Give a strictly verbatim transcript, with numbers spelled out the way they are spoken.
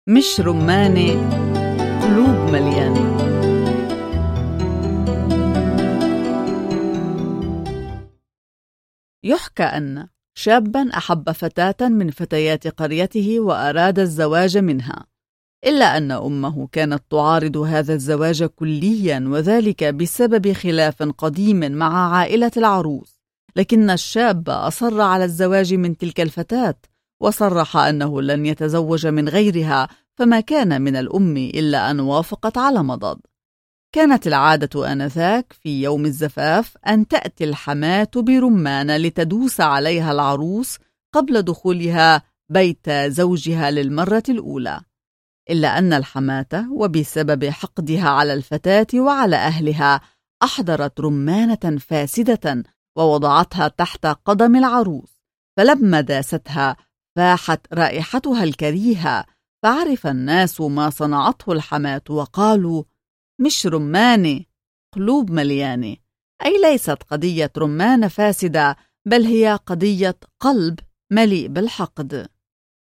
مش رمانة، قلوب مليانة. يحكى أن شاباً أحب فتاة من فتيات قريته وأراد الزواج منها، إلا أن أمه كانت تعارض هذا الزواج كلياً، وذلك بسبب خلاف قديم مع عائلة العروس. لكن الشاب أصر على الزواج من تلك الفتاة، وصرح أنه لن يتزوج من غيرها، فما كان من الأم إلا أن وافقت على مضض. كانت العادة آنذاك في يوم الزفاف أن تأتي الحماة برمان لتدوس عليها العروس قبل دخولها بيت زوجها للمرة الأولى، إلا أن الحماة وبسبب حقدها على الفتاة وعلى أهلها أحضرت رمانة فاسدة ووضعتها تحت قدم العروس، فلما داستها فاحت رائحتها الكريهة، فعرف الناس ما صنعته الحماة وقالوا: مش رمانة، قلوب مليانة. أي ليست قضية رمانة فاسدة، بل هي قضية قلب مليء بالحقد.